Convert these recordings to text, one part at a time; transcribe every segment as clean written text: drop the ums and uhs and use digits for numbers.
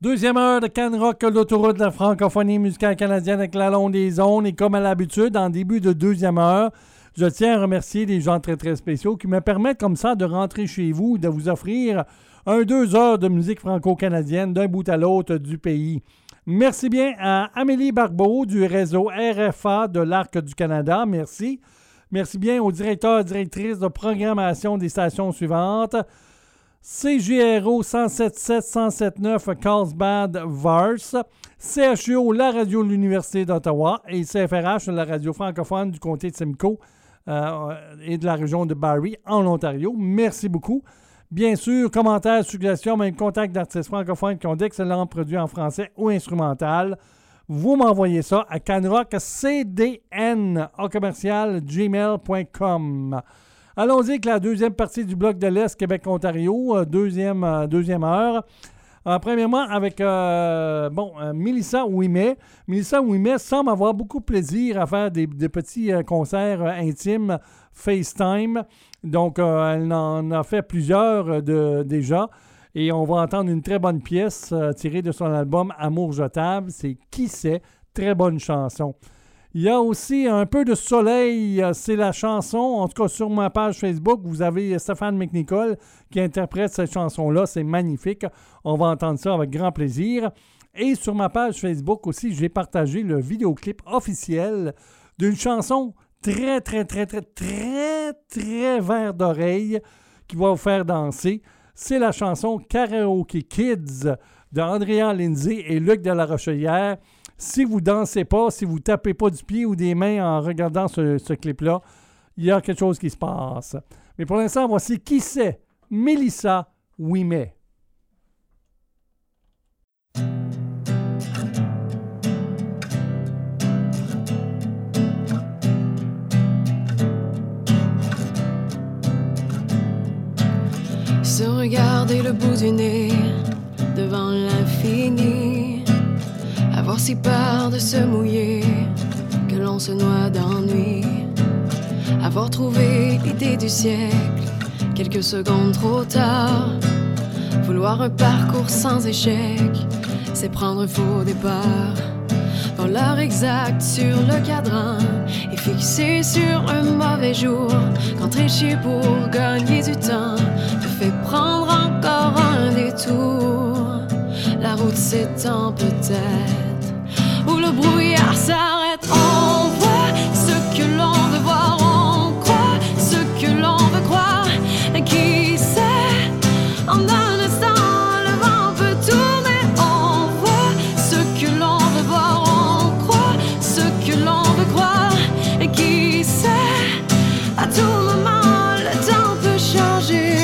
Deuxième heure de Can Rock, l'autoroute de la francophonie musicale canadienne avec la longue des zones. Et comme à l'habitude, en début de deuxième heure, je tiens à remercier des gens très très spéciaux qui me permettent comme ça de rentrer chez vous, de vous offrir 2 heures de musique franco-canadienne d'un bout à l'autre du pays. Merci bien à Amélie Barbeau du réseau RFA de l'Arc du Canada. Merci. Merci bien aux directeurs et directrices de programmation des stations suivantes. CJRO 107.7, 107.9 Carlsbad Vars, CHUO, la radio de l'Université d'Ottawa et CFRH, la radio francophone du comté de Simcoe et de la région de Barrie en Ontario. Merci beaucoup. Bien sûr, commentaires, suggestions, même contact d'artistes francophones qui ont d'excellents produits en français ou instrumental. Vous m'envoyez ça à canrockcdn@gmail.com. Allons-y avec la deuxième partie du bloc de l'Est, Québec-Ontario, deuxième heure. Premièrement, avec Mélissa Ouimet. Mélissa Ouimet semble avoir beaucoup de plaisir à faire des petits concerts intimes FaceTime. Donc, elle en a fait plusieurs déjà. Et on va entendre une très bonne pièce tirée de son album Amour jetable. C'est Qui sait? Très bonne chanson. Il y a aussi un peu de soleil, c'est la chanson. En tout cas, sur ma page Facebook, vous avez Stéphane McNicol qui interprète cette chanson-là. C'est magnifique. On va entendre ça avec grand plaisir. Et sur ma page Facebook aussi, j'ai partagé le vidéoclip officiel d'une chanson très, très, très, très, très, très vert d'oreille qui va vous faire danser. C'est la chanson Karaoke Kids de Andrea Lindsay et Luc de la Rochelière. Si vous ne dansez pas, si vous ne tapez pas du pied ou des mains en regardant ce clip-là, il y a quelque chose qui se passe. Mais pour l'instant, voici Qui sait? Mélissa Ouimet. Se regarder le bout du nez devant l'infini, avoir si peur de se mouiller que l'on se noie d'ennui, avoir trouvé l'idée du siècle quelques secondes trop tard, vouloir un parcours sans échec, c'est prendre un faux départ. Dans l'heure exacte sur le cadran et fixé sur un mauvais jour, quand tricher pour gagner du temps te fait prendre encore un détour. La route s'étend peut-être, où le brouillard s'arrête, on voit ce que l'on veut voir, on croit ce que l'on veut croire. Et qui sait, en un instant le vent peut tourner, on voit ce que l'on veut voir, on croit ce que l'on veut croire. Et qui sait, à tout moment le temps peut changer.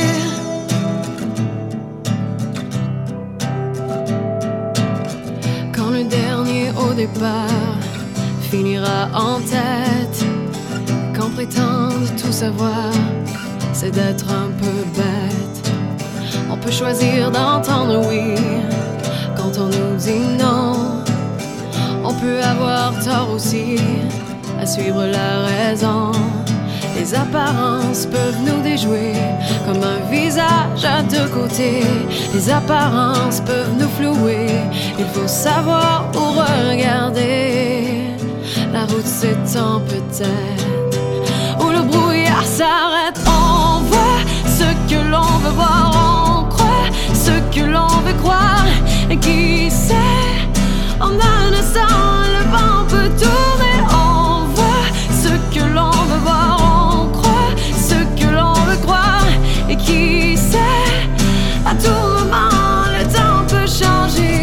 Quand le dernier au départ finira en tête, quand prétendre tout savoir, c'est d'être un peu bête. On peut choisir d'entendre oui quand on nous dit non. On peut avoir tort aussi à suivre la raison. Les apparences peuvent nous déjouer comme un visage à deux côtés. Les apparences peuvent nous flouer, il faut savoir où regarder. La route s'étend peut-être, où le brouillard s'arrête, on voit ce que l'on veut voir, on croit ce que l'on veut croire. Et qui sait, en un instant le vent peut tourner, on voit ce que l'on veut voir, on croit ce que l'on veut croire. Et qui sait, à tout moment le temps peut changer.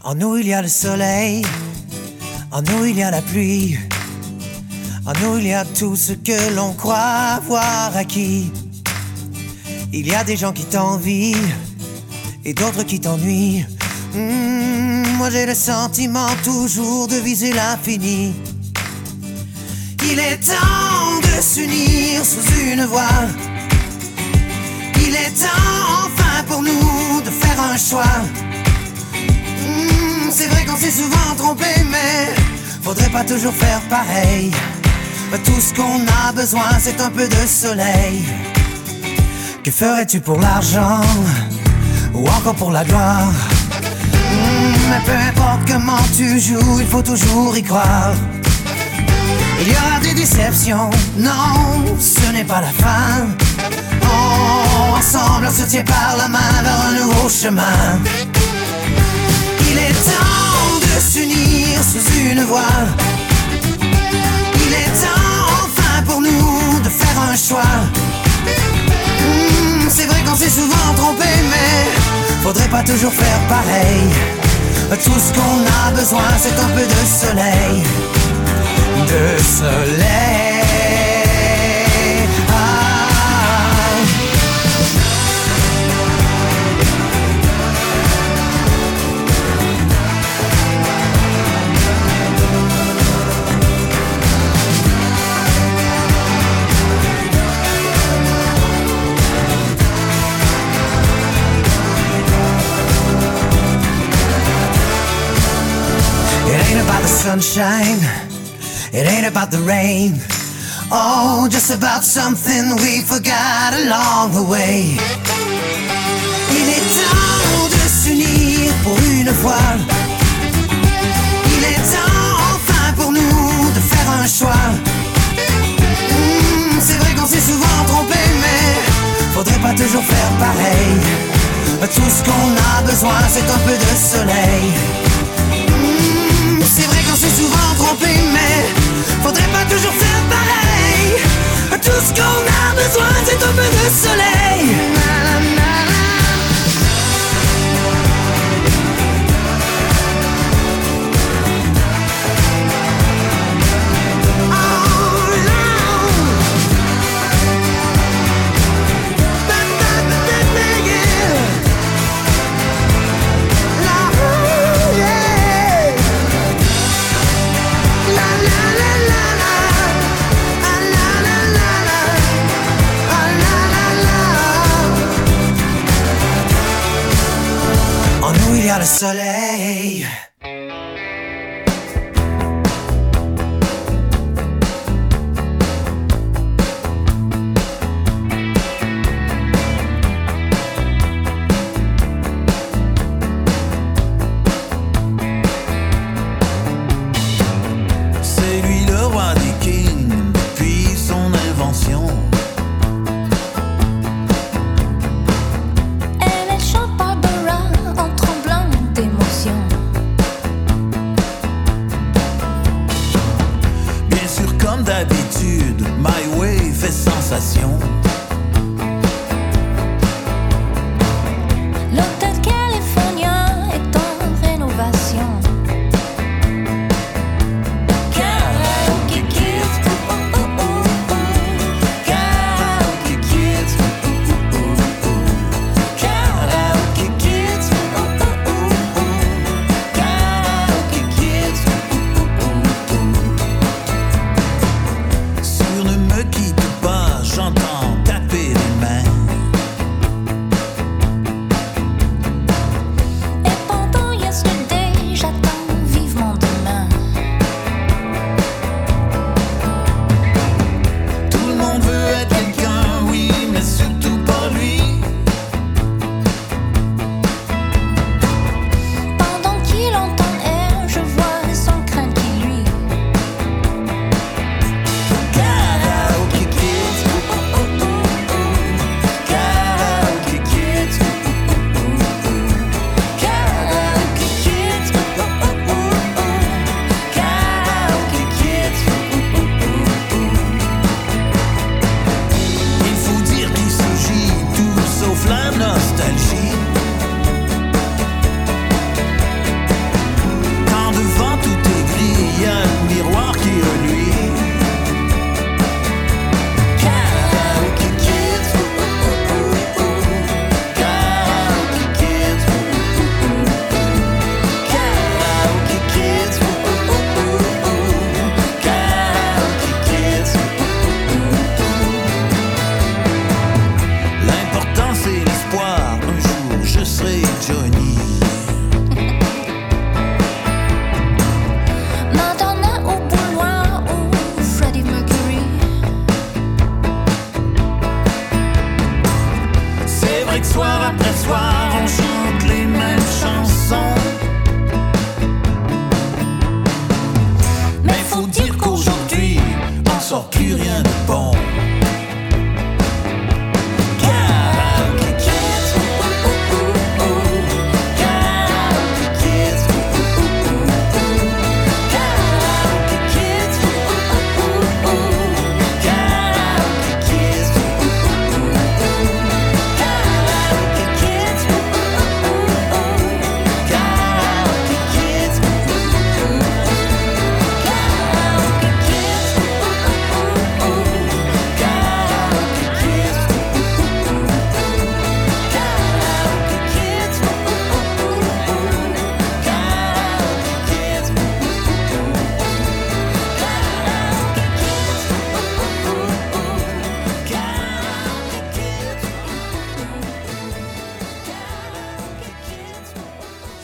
En nous il y a le soleil, en nous il y a la pluie, en nous il y a tout ce que l'on croit avoir acquis. Il y a des gens qui t'envient et d'autres qui t'ennuient. Moi j'ai le sentiment toujours de viser l'infini. Il est temps de s'unir sous une voie. Il est temps enfin pour nous de faire un choix. C'est vrai qu'on s'est souvent trompé, mais faudrait pas toujours faire pareil. Tout ce qu'on a besoin c'est un peu de soleil. Que ferais-tu pour l'argent ou encore pour la gloire? Mais peu importe comment tu joues, il faut toujours y croire. Il y aura des déceptions, non, ce n'est pas la fin. Oh, ensemble on se tient par la main vers un nouveau chemin. Il est temps de s'unir sous une voie. Il est temps enfin pour nous de faire un choix. C'est vrai qu'on s'est souvent trompé, mais faudrait pas toujours faire pareil. Tout ce qu'on a besoin c'est un peu de soleil. De soleil. It ain't about the sunshine, it ain't about the rain. Oh, just about something we forgot along the way. Il est temps de s'unir pour une fois. Il est temps enfin pour nous de faire un choix. C'est vrai qu'on s'est souvent trompé, mais faudrait pas toujours faire pareil. Tout ce qu'on a besoin c'est un peu de soleil. C'est vrai qu'on s'est souvent trompé, mais faudrait pas toujours faire pareil. Tout ce qu'on a besoin c'est un peu de soleil. Il y a le soleil. C'est lui le roi des kings depuis son invention. Elle chante Barbara en tremblant d'émotion.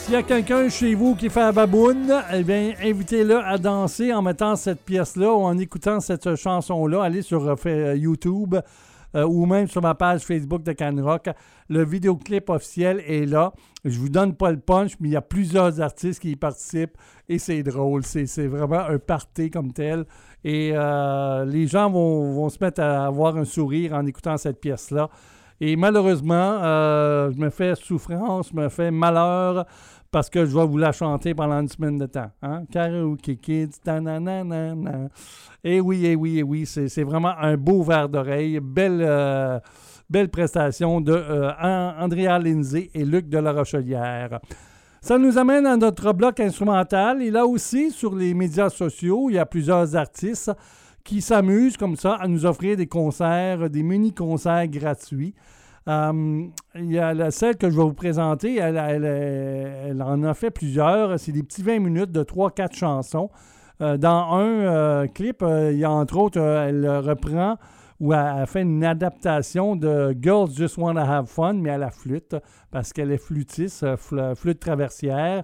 S'il y a quelqu'un chez vous qui fait la baboune, eh bien, invitez-le à danser en mettant cette pièce-là ou en écoutant cette chanson-là. Allez sur YouTube ou même sur ma page Facebook de Canrock. Le vidéoclip officiel est là. Je vous donne pas le punch, mais il y a plusieurs artistes qui y participent et c'est drôle. C'est vraiment un party comme tel. Et les gens vont se mettre à avoir un sourire en écoutant cette pièce-là. Et malheureusement, je me fais souffrance, je me fais malheur parce que je vais vous la chanter pendant une semaine de temps. Hein? Karaoke Kids, ta-na-na-na-na. Eh oui, c'est vraiment un beau verre d'oreille. Belle prestation de Andrea Lindsay et Luc de la Rochelière. Ça nous amène à notre bloc instrumental. Et là aussi, sur les médias sociaux, il y a plusieurs artistes qui s'amusent comme ça à nous offrir des concerts, des mini-concerts gratuits. Il y a celle que je vais vous présenter, elle en a fait plusieurs. C'est des petits 20 minutes de 3-4 chansons. Dans un clip, il y a entre autres, elle reprend ou elle fait une adaptation de Girls Just Wanna Have Fun, mais à la flûte, parce qu'elle est flûtiste, flûte traversière.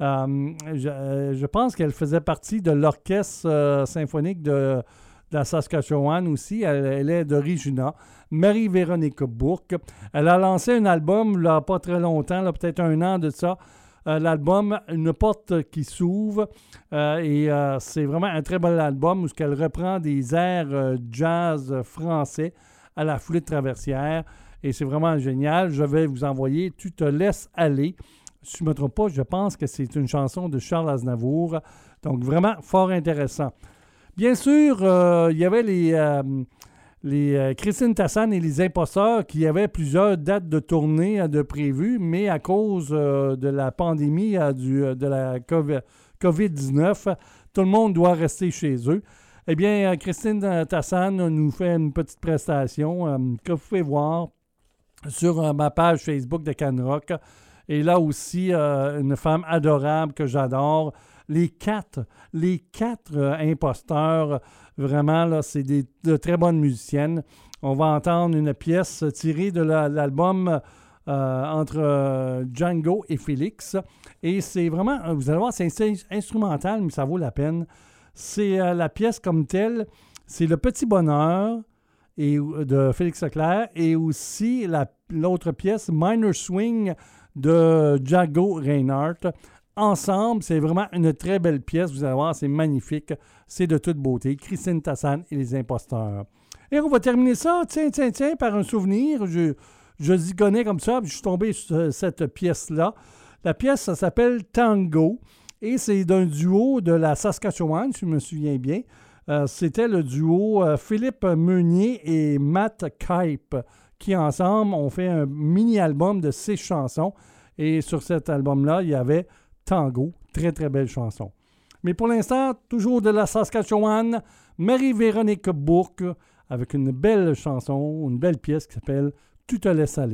Je pense qu'elle faisait partie de l'orchestre symphonique de la Saskatchewan aussi. Elle est de Regina. Marie-Véronique Bourque. Elle a lancé un album il n'y a pas très longtemps, là, peut-être un an de ça. L'album Une porte qui s'ouvre. C'est vraiment un très bel album où elle reprend des airs jazz français à la flûte traversière. Et c'est vraiment génial. Je vais vous envoyer « Tu te laisses aller ». Si je ne me trompe pas, je pense que c'est une chanson de Charles Aznavour. Donc vraiment fort intéressant. Bien sûr, il y avait les Christine Tassan et les Imposteurs qui avaient plusieurs dates de tournée de prévues, mais à cause de la pandémie de la COVID-19, tout le monde doit rester chez eux. Eh bien, Christine Tassan nous fait une petite prestation que vous pouvez voir sur ma page Facebook de Canrock. Et là aussi, une femme adorable que j'adore. Les quatre imposteurs, vraiment, là, c'est de très bonnes musiciennes. On va entendre une pièce tirée de l'album entre Django et Félix. Et c'est vraiment, vous allez voir, c'est instrumental, mais ça vaut la peine. C'est la pièce comme telle, c'est Le Petit Bonheur de Félix Leclerc et aussi l'autre pièce, Minor Swing de Django Reinhardt. Ensemble, c'est vraiment une très belle pièce. Vous allez voir, c'est magnifique. C'est de toute beauté. Christine Tassan et les Imposteurs. Et on va terminer ça, tiens, par un souvenir. Je zigonnais comme ça, puis je suis tombé sur cette pièce-là. La pièce, ça s'appelle Tango. Et c'est d'un duo de la Saskatchewan, si je me souviens bien. C'était le duo Philippe Meunier et Matt Kipe, qui ensemble ont fait un mini-album de 6 chansons. Et sur cet album-là, il y avait Tango, très très belle chanson. Mais pour l'instant, toujours de la Saskatchewan, Marie-Véronique Bourque, avec une belle chanson, une belle pièce qui s'appelle « Tu te laisses aller ».